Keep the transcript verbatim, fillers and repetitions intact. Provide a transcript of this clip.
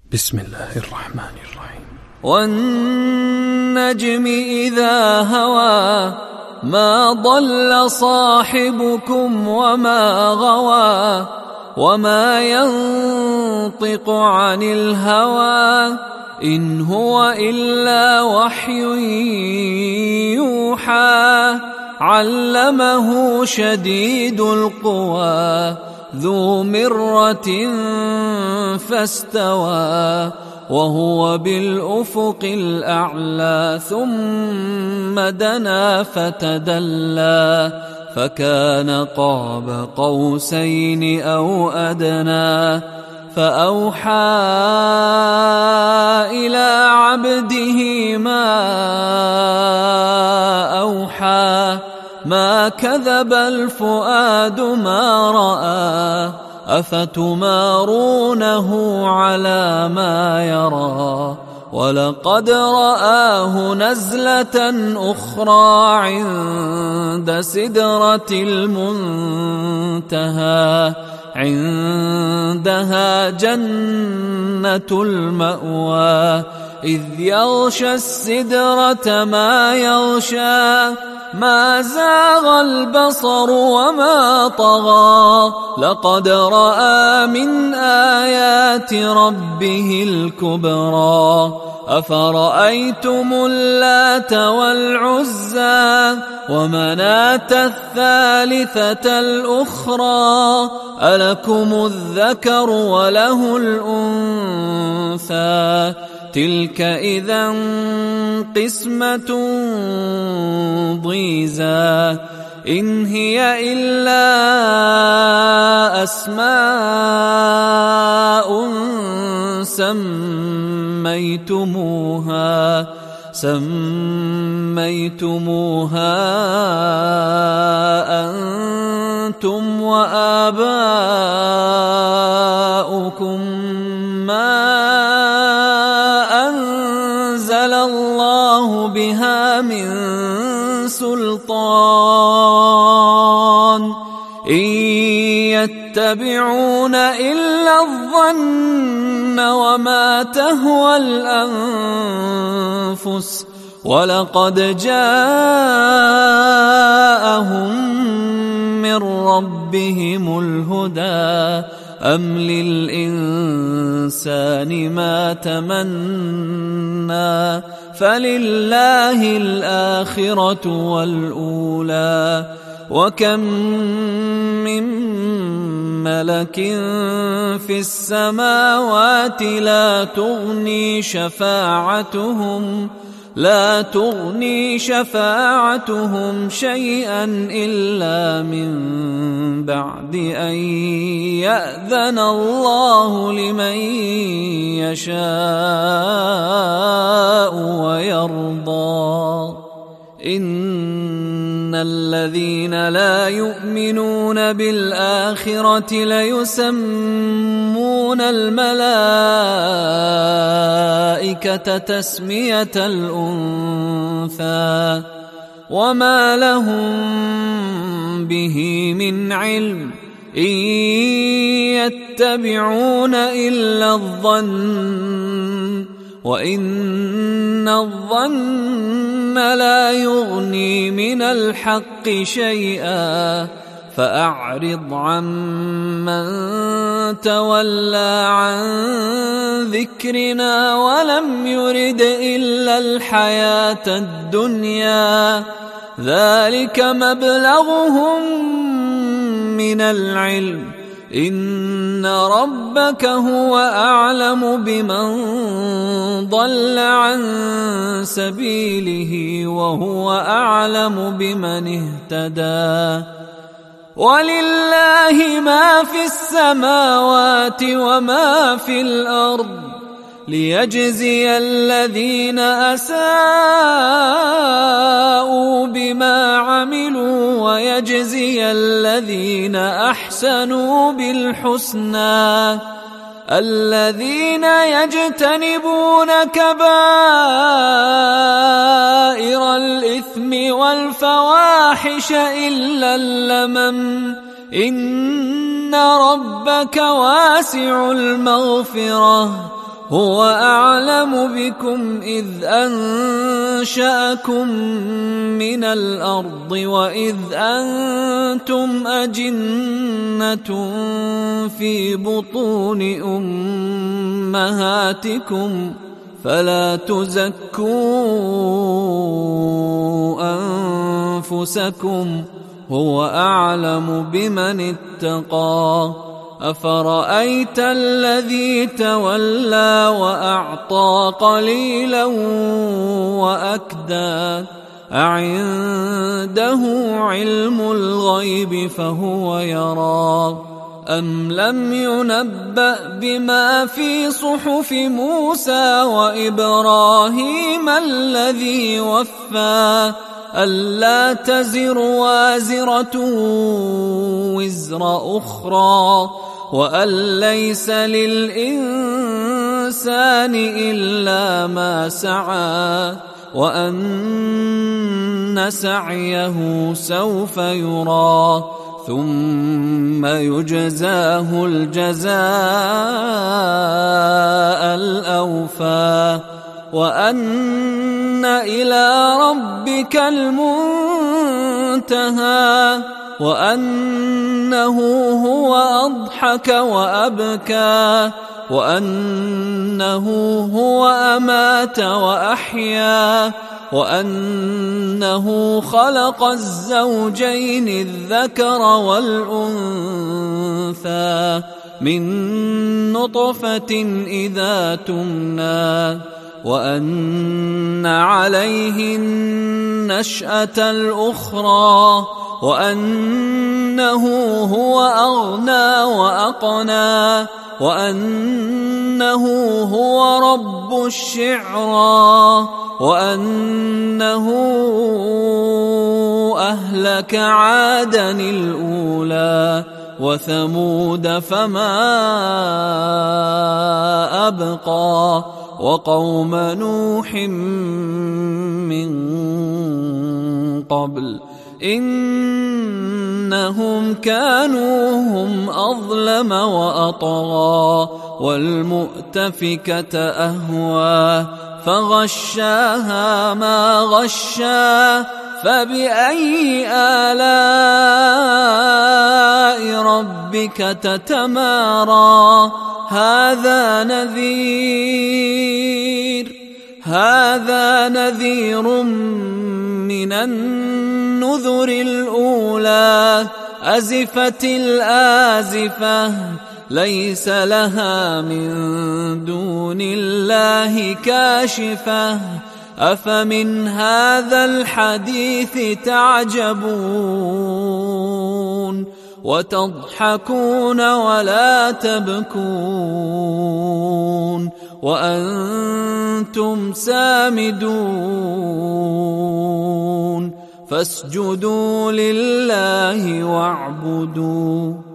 بسم الله الرحمن الرحيم. والنجم إذا هوى ما ضل صاحبكم وما غوى وما ينطق عن الهوى إن هو إلا وحي يوحى علمه شديد القوى ذو مرة فاستوى وهو بالأفق الأعلى ثم دنا فتدلى فكان قاب قوسين أو أدنى فأوحى إلى عبده ما أوحى ما كذب الفؤاد ما رأى أفتمارونه على ما يرى ولقد رآه نزلة أخرى عند سدرة المنتهى عندها جنة المأوى إذ يغشى السدرة ما يغشى ما زاغ البصر وما طغى لقد رأى من آيات ربه الكبرى أفرأيتم اللات والعزى ومناة الثالثة الأخرى ألكم الذكر وله الأنثى تلك إذا قسمة ضيزى إن هي إلا أسماء سميتموها سميتموها أنتم وآباؤكم ما أنزل الله بها من سلطان إن يتبعون إلا الظن وما تهوى الأنفس ولقد جاءهم من ربهم الهدى أم للإنسان ما تمنى فلله الآخرة والأولى وكم من ملك في السماوات لا تغني شفاعتهم لا تغني شفاعتهم شيئا إلا من بعد أن يأذن الله لمن يشاء ويرضى إن الذين لا يؤمنون بالآخرة ليسمون الملائكة تسمية الأنثى وما لهم به من علم إن يتبعون إلا الظن وإن الظن لا يغني من الحق شيئا فأعرض عمن تولى عن ذكرنا ولم يرد إلا الحياة الدنيا ذلك مبلغهم من العلم إن ربك هو أعلم بمن ضل عن سبيله وهو أعلم بمن اهتدى ولله ما في السماوات وما في الأرض ليجزي الذين أساءوا بما عملوا ويجزي الذين أحسنوا بالحسنى الذين يجتنبون كبائر الإثم والفواحش إلا اللمم إن ربك واسع المغفرة هو أعلم بكم إذ أنشأكم من الأرض وإذ أنتم أجنة في بطون أمهاتكم فلا تزكوا أنفسكم هو أعلم بمن اتقى أفرأيت الذي تولى وأعطى قليلا وأكدى أعنده علم الغيب فهو يرى أم لم ينبأ بما في صحف موسى وإبراهيم الذي وفى ألا تزر وازرة وزر أخرى وأن ليس للإنسان إلا ما سعى وأن سعيه سوف يرى ثم يجزاه الجزاء الأوفى وأن إلى ربك المنتهى وأنه هو أضحك وأبكى وأنه هو أمات وأحيا وأنه خلق الزوجين الذكر والأنثى من نطفة إذا تمنى وأن عليه النشأة الأخرى وأنه هو أغنى وأقنى وأنه هو رب الشعرى وأنه أهلك عادا الأولى وثمود فما أبقى وقوم نوح من قبل إنهم كانوا هم أظلم وأطغى والمؤتفكة أهوى فغشاها ما غشا فبأي آلاء ربك تتمارى هذا نذير هذا نذير من النذر الأولى أزفت الآزفة ليس لها من دون الله كاشفة أفمن هذا الحديث تعجبون وتضحكون ولا تبكون وأنتم سامدون فاسجدوا لله واعبدوا